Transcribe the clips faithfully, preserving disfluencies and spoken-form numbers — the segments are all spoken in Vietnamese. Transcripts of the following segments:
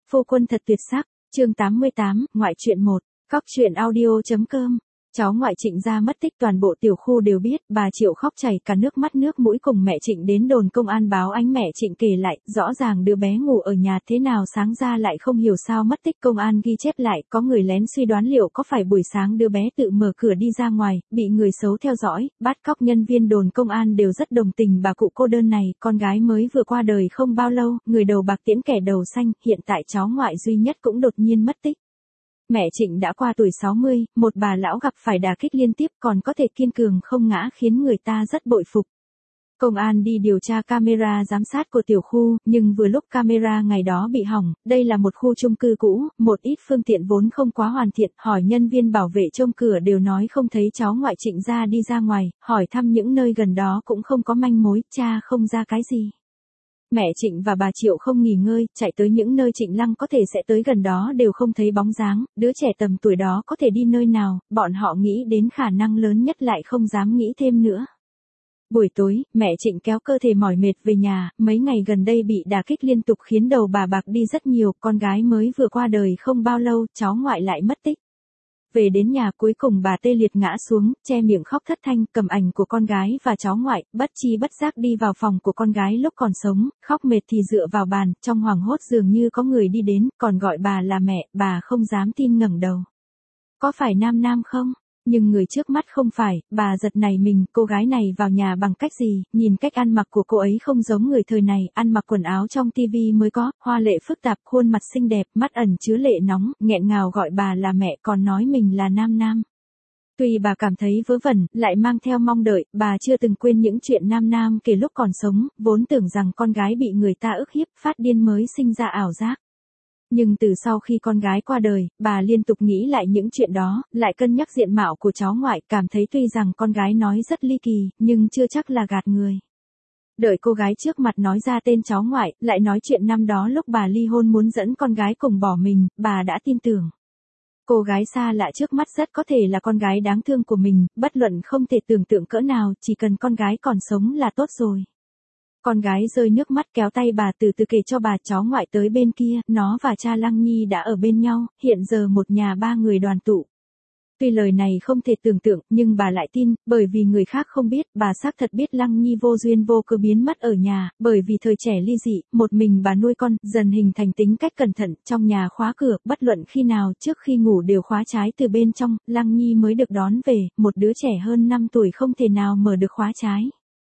Phu quân thật tuyệt sắc, chương tám mươi tám, ngoại truyện một, cóc truyện audio chấm com. Cháu ngoại Trịnh gia mất tích toàn bộ tiểu khu đều biết, bà Triệu khóc chảy cả nước mắt nước mũi cùng mẹ Trịnh đến đồn công an báo ánh. Mẹ Trịnh kể lại, rõ ràng đứa bé ngủ ở nhà thế nào sáng ra lại không hiểu sao mất tích. Công an ghi chép lại, có người lén suy đoán liệu có phải buổi sáng đứa bé tự mở cửa đi ra ngoài, bị người xấu theo dõi, bắt cóc. Nhân viên đồn công an đều rất đồng tình bà cụ cô đơn này, con gái mới vừa qua đời không bao lâu, người đầu bạc tiễn kẻ đầu xanh, hiện tại cháu ngoại duy nhất cũng đột nhiên mất tích. Mẹ Trịnh đã qua tuổi sáu mươi, một bà lão gặp phải đả kích liên tiếp còn có thể kiên cường không ngã khiến người ta rất bội phục. Công an đi điều tra camera giám sát của tiểu khu, nhưng vừa lúc camera ngày đó bị hỏng, đây là một khu chung cư cũ, một ít phương tiện vốn không quá hoàn thiện, hỏi nhân viên bảo vệ trông cửa đều nói không thấy cháu ngoại Trịnh ra đi ra ngoài, hỏi thăm những nơi gần đó cũng không có manh mối, tra không ra cái gì. Mẹ Trịnh và bà Triệu không nghỉ ngơi, chạy tới những nơi Trịnh Lăng có thể sẽ tới gần đó đều không thấy bóng dáng, đứa trẻ tầm tuổi đó có thể đi nơi nào, bọn họ nghĩ đến khả năng lớn nhất lại không dám nghĩ thêm nữa. Buổi tối, mẹ Trịnh kéo cơ thể mỏi mệt về nhà, mấy ngày gần đây bị đả kích liên tục khiến đầu bà bạc đi rất nhiều, con gái mới vừa qua đời không bao lâu, cháu ngoại lại mất tích. Về đến nhà cuối cùng bà tê liệt ngã xuống, che miệng khóc thất thanh, cầm ảnh của con gái và cháu ngoại, bất chi bất giác đi vào phòng của con gái lúc còn sống, khóc mệt thì dựa vào bàn, trong hoảng hốt dường như có người đi đến, còn gọi bà là mẹ, bà không dám tin ngẩng đầu. Có phải Nam Nam không? Nhưng người trước mắt không phải, bà giật nảy mình, cô gái này vào nhà bằng cách gì, nhìn cách ăn mặc của cô ấy không giống người thời này, ăn mặc quần áo trong tivi mới có, hoa lệ phức tạp, khuôn mặt xinh đẹp, mắt ẩn chứa lệ nóng, nghẹn ngào gọi bà là mẹ còn nói mình là Nam Nam. Tuy bà cảm thấy vớ vẩn, lại mang theo mong đợi, bà chưa từng quên những chuyện Nam Nam kể lúc còn sống, vốn tưởng rằng con gái bị người ta ức hiếp, phát điên mới sinh ra ảo giác. Nhưng từ sau khi con gái qua đời, bà liên tục nghĩ lại những chuyện đó, lại cân nhắc diện mạo của cháu ngoại, cảm thấy tuy rằng con gái nói rất ly kỳ, nhưng chưa chắc là gạt người. Đợi cô gái trước mặt nói ra tên cháu ngoại, lại nói chuyện năm đó lúc bà ly hôn muốn dẫn con gái cùng bỏ mình, bà đã tin tưởng. Cô gái xa lạ trước mắt rất có thể là con gái đáng thương của mình, bất luận không thể tưởng tượng cỡ nào, chỉ cần con gái còn sống là tốt rồi. Con gái rơi nước mắt kéo tay bà từ từ kể cho bà cháu ngoại tới bên kia, nó và cha Lăng Nhi đã ở bên nhau, hiện giờ một nhà ba người đoàn tụ. Tuy lời này không thể tưởng tượng, nhưng bà lại tin, bởi vì người khác không biết, bà xác thật biết Lăng Nhi vô duyên vô cớ biến mất ở nhà, bởi vì thời trẻ ly dị, một mình bà nuôi con, dần hình thành tính cách cẩn thận, trong nhà khóa cửa, bất luận khi nào, trước khi ngủ đều khóa trái từ bên trong, Lăng Nhi mới được đón về, một đứa trẻ hơn năm tuổi không thể nào mở được khóa trái.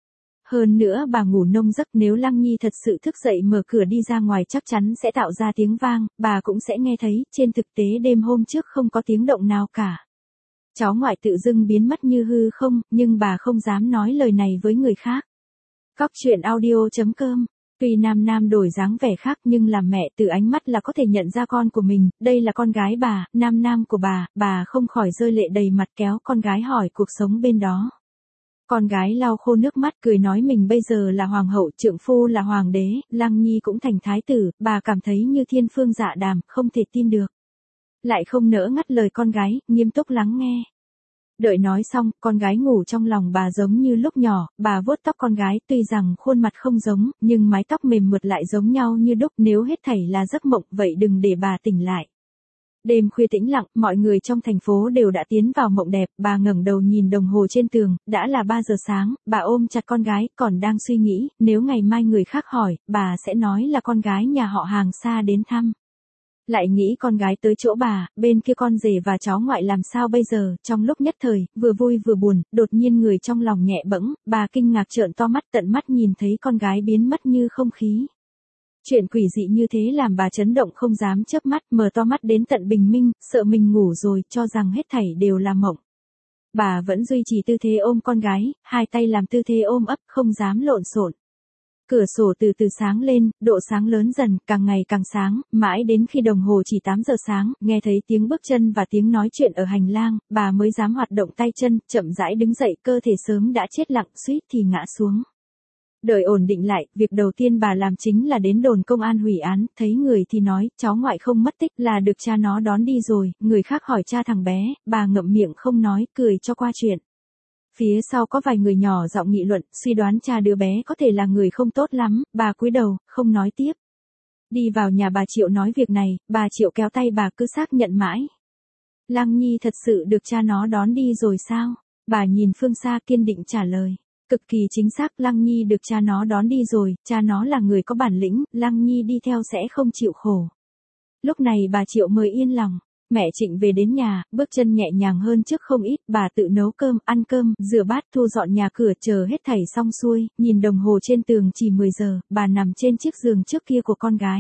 Hơn nữa bà ngủ nông giấc, nếu Lăng Nhi thật sự thức dậy mở cửa đi ra ngoài chắc chắn sẽ tạo ra tiếng vang, bà cũng sẽ nghe thấy, trên thực tế đêm hôm trước không có tiếng động nào cả. Cháu ngoại tự dưng biến mất như hư không, nhưng bà không dám nói lời này với người khác. Cóc truyện audio chấm com. Tuy Nam Nam đổi dáng vẻ khác nhưng làm mẹ từ ánh mắt là có thể nhận ra con của mình, đây là con gái bà, Nam Nam của bà, bà không khỏi rơi lệ đầy mặt kéo con gái hỏi cuộc sống bên đó. Con gái lau khô nước mắt cười nói mình bây giờ là hoàng hậu, trượng phu là hoàng đế, Lăng Nhi cũng thành thái tử, bà cảm thấy như thiên phương dạ đàm, không thể tin được. Lại không nỡ ngắt lời con gái, nghiêm túc lắng nghe. Đợi nói xong, con gái ngủ trong lòng bà giống như lúc nhỏ, bà vuốt tóc con gái, tuy rằng khuôn mặt không giống, nhưng mái tóc mềm mượt lại giống nhau như đúc, nếu hết thảy là giấc mộng, vậy đừng để bà tỉnh lại. Đêm khuya tĩnh lặng, mọi người trong thành phố đều đã tiến vào mộng đẹp, bà ngẩng đầu nhìn đồng hồ trên tường, đã là ba giờ sáng, bà ôm chặt con gái, còn đang suy nghĩ, nếu ngày mai người khác hỏi, bà sẽ nói là con gái nhà họ hàng xa đến thăm. Lại nghĩ con gái tới chỗ bà, bên kia con rể và cháu ngoại làm sao bây giờ, trong lúc nhất thời, vừa vui vừa buồn, đột nhiên người trong lòng nhẹ bẫng, bà kinh ngạc trợn to mắt tận mắt nhìn thấy con gái biến mất như không khí. Chuyện quỷ dị như thế làm bà chấn động không dám chớp mắt, mở to mắt đến tận bình minh, sợ mình ngủ rồi, cho rằng hết thảy đều là mộng. Bà vẫn duy trì tư thế ôm con gái, hai tay làm tư thế ôm ấp, không dám lộn xộn. Cửa sổ từ từ sáng lên, độ sáng lớn dần, càng ngày càng sáng, mãi đến khi đồng hồ chỉ tám giờ sáng, nghe thấy tiếng bước chân và tiếng nói chuyện ở hành lang, bà mới dám hoạt động tay chân, chậm rãi đứng dậy, cơ thể sớm đã chết lặng, suýt thì ngã xuống. Đợi ổn định lại, việc đầu tiên bà làm chính là đến đồn công an hủy án, thấy người thì nói, cháu ngoại không mất tích là được cha nó đón đi rồi, người khác hỏi cha thằng bé, bà ngậm miệng không nói, cười cho qua chuyện. Phía sau có vài người nhỏ giọng nghị luận, suy đoán cha đứa bé có thể là người không tốt lắm, bà cúi đầu, không nói tiếp. Đi vào nhà bà Triệu nói việc này, bà Triệu kéo tay bà cứ xác nhận mãi. Lăng Nhi thật sự được cha nó đón đi rồi sao? Bà nhìn phương xa kiên định trả lời. Cực kỳ chính xác, Lăng Nhi được cha nó đón đi rồi, cha nó là người có bản lĩnh, Lăng Nhi đi theo sẽ không chịu khổ. Lúc này bà Triệu mới yên lòng. Mẹ Trịnh về đến nhà, bước chân nhẹ nhàng hơn trước không ít, bà tự nấu cơm, ăn cơm, rửa bát, thu dọn nhà cửa, chờ hết thảy xong xuôi, nhìn đồng hồ trên tường chỉ mười giờ, bà nằm trên chiếc giường trước kia của con gái.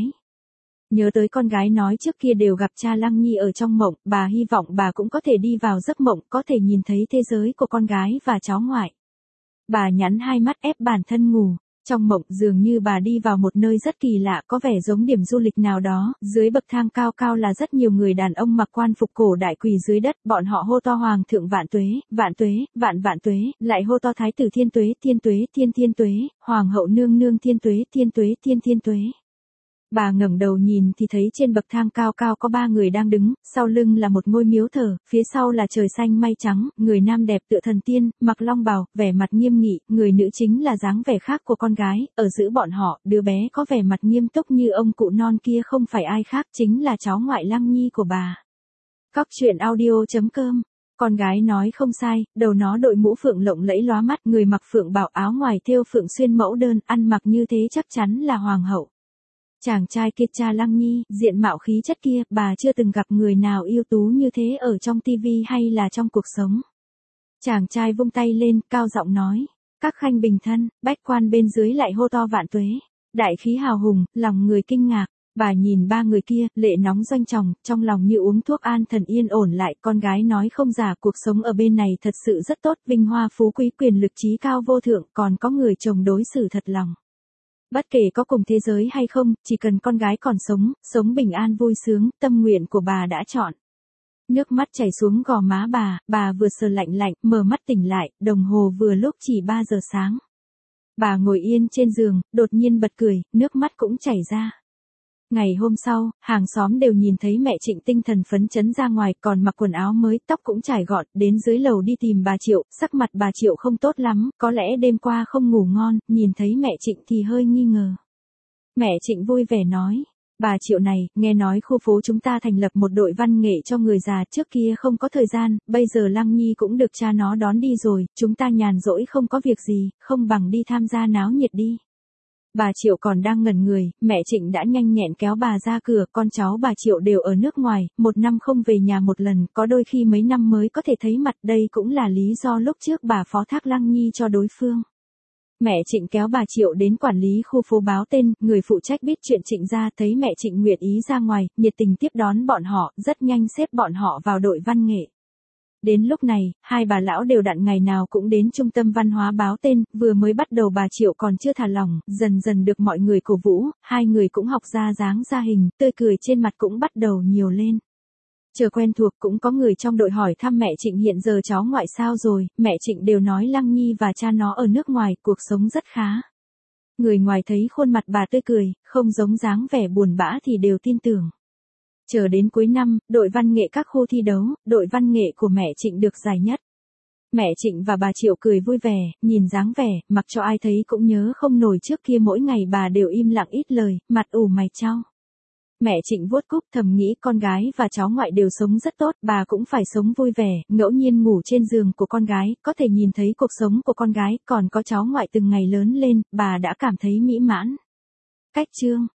Nhớ tới con gái nói trước kia đều gặp cha Lăng Nhi ở trong mộng, bà hy vọng bà cũng có thể đi vào giấc mộng, có thể nhìn thấy thế giới của con gái và cháu ngoại. Bà nhắm hai mắt ép bản thân ngủ. Trong mộng dường như bà đi vào một nơi rất kỳ lạ, có vẻ giống điểm du lịch nào đó, dưới bậc thang cao cao là rất nhiều người đàn ông mặc quan phục cổ đại quỳ dưới đất, bọn họ hô to hoàng thượng vạn tuế, vạn tuế, vạn vạn tuế, lại hô to thái tử thiên tuế, thiên tuế, thiên thiên tuế, hoàng hậu nương nương thiên tuế, thiên tuế, thiên thiên tuế. Bà ngẩng đầu nhìn thì thấy trên bậc thang cao cao có ba người đang đứng, sau lưng là một ngôi miếu thờ, phía sau là trời xanh mây trắng, người nam đẹp tựa thần tiên, mặc long bào, vẻ mặt nghiêm nghị, người nữ chính là dáng vẻ khác của con gái, ở giữa bọn họ, đứa bé có vẻ mặt nghiêm túc như ông cụ non kia không phải ai khác, chính là cháu ngoại Lăng Nhi của bà. Cóc truyện audio chấm com. Con gái nói không sai, đầu nó đội mũ phượng lộng lẫy lóa mắt, người mặc phượng bảo, áo ngoài thêu phượng xuyên mẫu đơn, ăn mặc như thế chắc chắn là hoàng hậu. Chàng trai kia cha Lăng Nhi, diện mạo khí chất kia, bà chưa từng gặp người nào ưu tú như thế ở trong tivi hay là trong cuộc sống. Chàng trai vung tay lên, cao giọng nói, các khanh bình thân, bách quan bên dưới lại hô to vạn tuế. Đại khí hào hùng, lòng người kinh ngạc. Bà nhìn ba người kia, lệ nóng doanh tròng, trong lòng như uống thuốc an thần yên ổn lại, con gái nói không giả, cuộc sống ở bên này thật sự rất tốt, vinh hoa phú quý quyền lực trí cao vô thượng, còn có người chồng đối xử thật lòng. Bất kể có cùng thế giới hay không, chỉ cần con gái còn sống, sống bình an vui sướng, tâm nguyện của bà đã chọn. Nước mắt chảy xuống gò má bà, bà vừa sờ lạnh lạnh, mở mắt tỉnh lại, đồng hồ vừa lúc chỉ ba giờ sáng. Bà ngồi yên trên giường, đột nhiên bật cười, nước mắt cũng chảy ra. Ngày hôm sau, hàng xóm đều nhìn thấy mẹ Trịnh tinh thần phấn chấn ra ngoài, còn mặc quần áo mới, tóc cũng trải gọn, đến dưới lầu đi tìm bà Triệu, sắc mặt bà Triệu không tốt lắm, có lẽ đêm qua không ngủ ngon, nhìn thấy mẹ Trịnh thì hơi nghi ngờ. Mẹ Trịnh vui vẻ nói, bà Triệu này, nghe nói khu phố chúng ta thành lập một đội văn nghệ cho người già, trước kia không có thời gian, bây giờ Lăng Nhi cũng được cha nó đón đi rồi, chúng ta nhàn rỗi không có việc gì, không bằng đi tham gia náo nhiệt đi. Bà Triệu còn đang ngẩn người, mẹ Trịnh đã nhanh nhẹn kéo bà ra cửa, con cháu bà Triệu đều ở nước ngoài, một năm không về nhà một lần, có đôi khi mấy năm mới có thể thấy mặt, đây cũng là lý do lúc trước bà phó thác Lăng Nhi cho đối phương. Mẹ Trịnh kéo bà Triệu đến quản lý khu phố báo tên, người phụ trách biết chuyện Trịnh ra, thấy mẹ Trịnh nguyện ý ra ngoài, nhiệt tình tiếp đón bọn họ, rất nhanh xếp bọn họ vào đội văn nghệ. Đến lúc này, hai bà lão đều đặn ngày nào cũng đến trung tâm văn hóa báo tên, vừa mới bắt đầu bà Triệu còn chưa thả lỏng, dần dần được mọi người cổ vũ, hai người cũng học ra dáng ra hình, tươi cười trên mặt cũng bắt đầu nhiều lên. Chờ quen thuộc cũng có người trong đội hỏi thăm mẹ Trịnh hiện giờ cháu ngoại sao rồi, mẹ Trịnh đều nói Lăng Nhi và cha nó ở nước ngoài, cuộc sống rất khá. Người ngoài thấy khuôn mặt bà tươi cười, không giống dáng vẻ buồn bã thì đều tin tưởng. Chờ đến cuối năm, đội văn nghệ các khu thi đấu, đội văn nghệ của mẹ Trịnh được giải nhất. Mẹ Trịnh và bà Triệu cười vui vẻ, nhìn dáng vẻ, mặc cho ai thấy cũng nhớ không nổi trước kia mỗi ngày bà đều im lặng ít lời, mặt ủ mày chau. Mẹ Trịnh vuốt cúc thầm nghĩ con gái và cháu ngoại đều sống rất tốt, bà cũng phải sống vui vẻ, ngẫu nhiên ngủ trên giường của con gái, có thể nhìn thấy cuộc sống của con gái, còn có cháu ngoại từng ngày lớn lên, bà đã cảm thấy mỹ mãn. Cách chương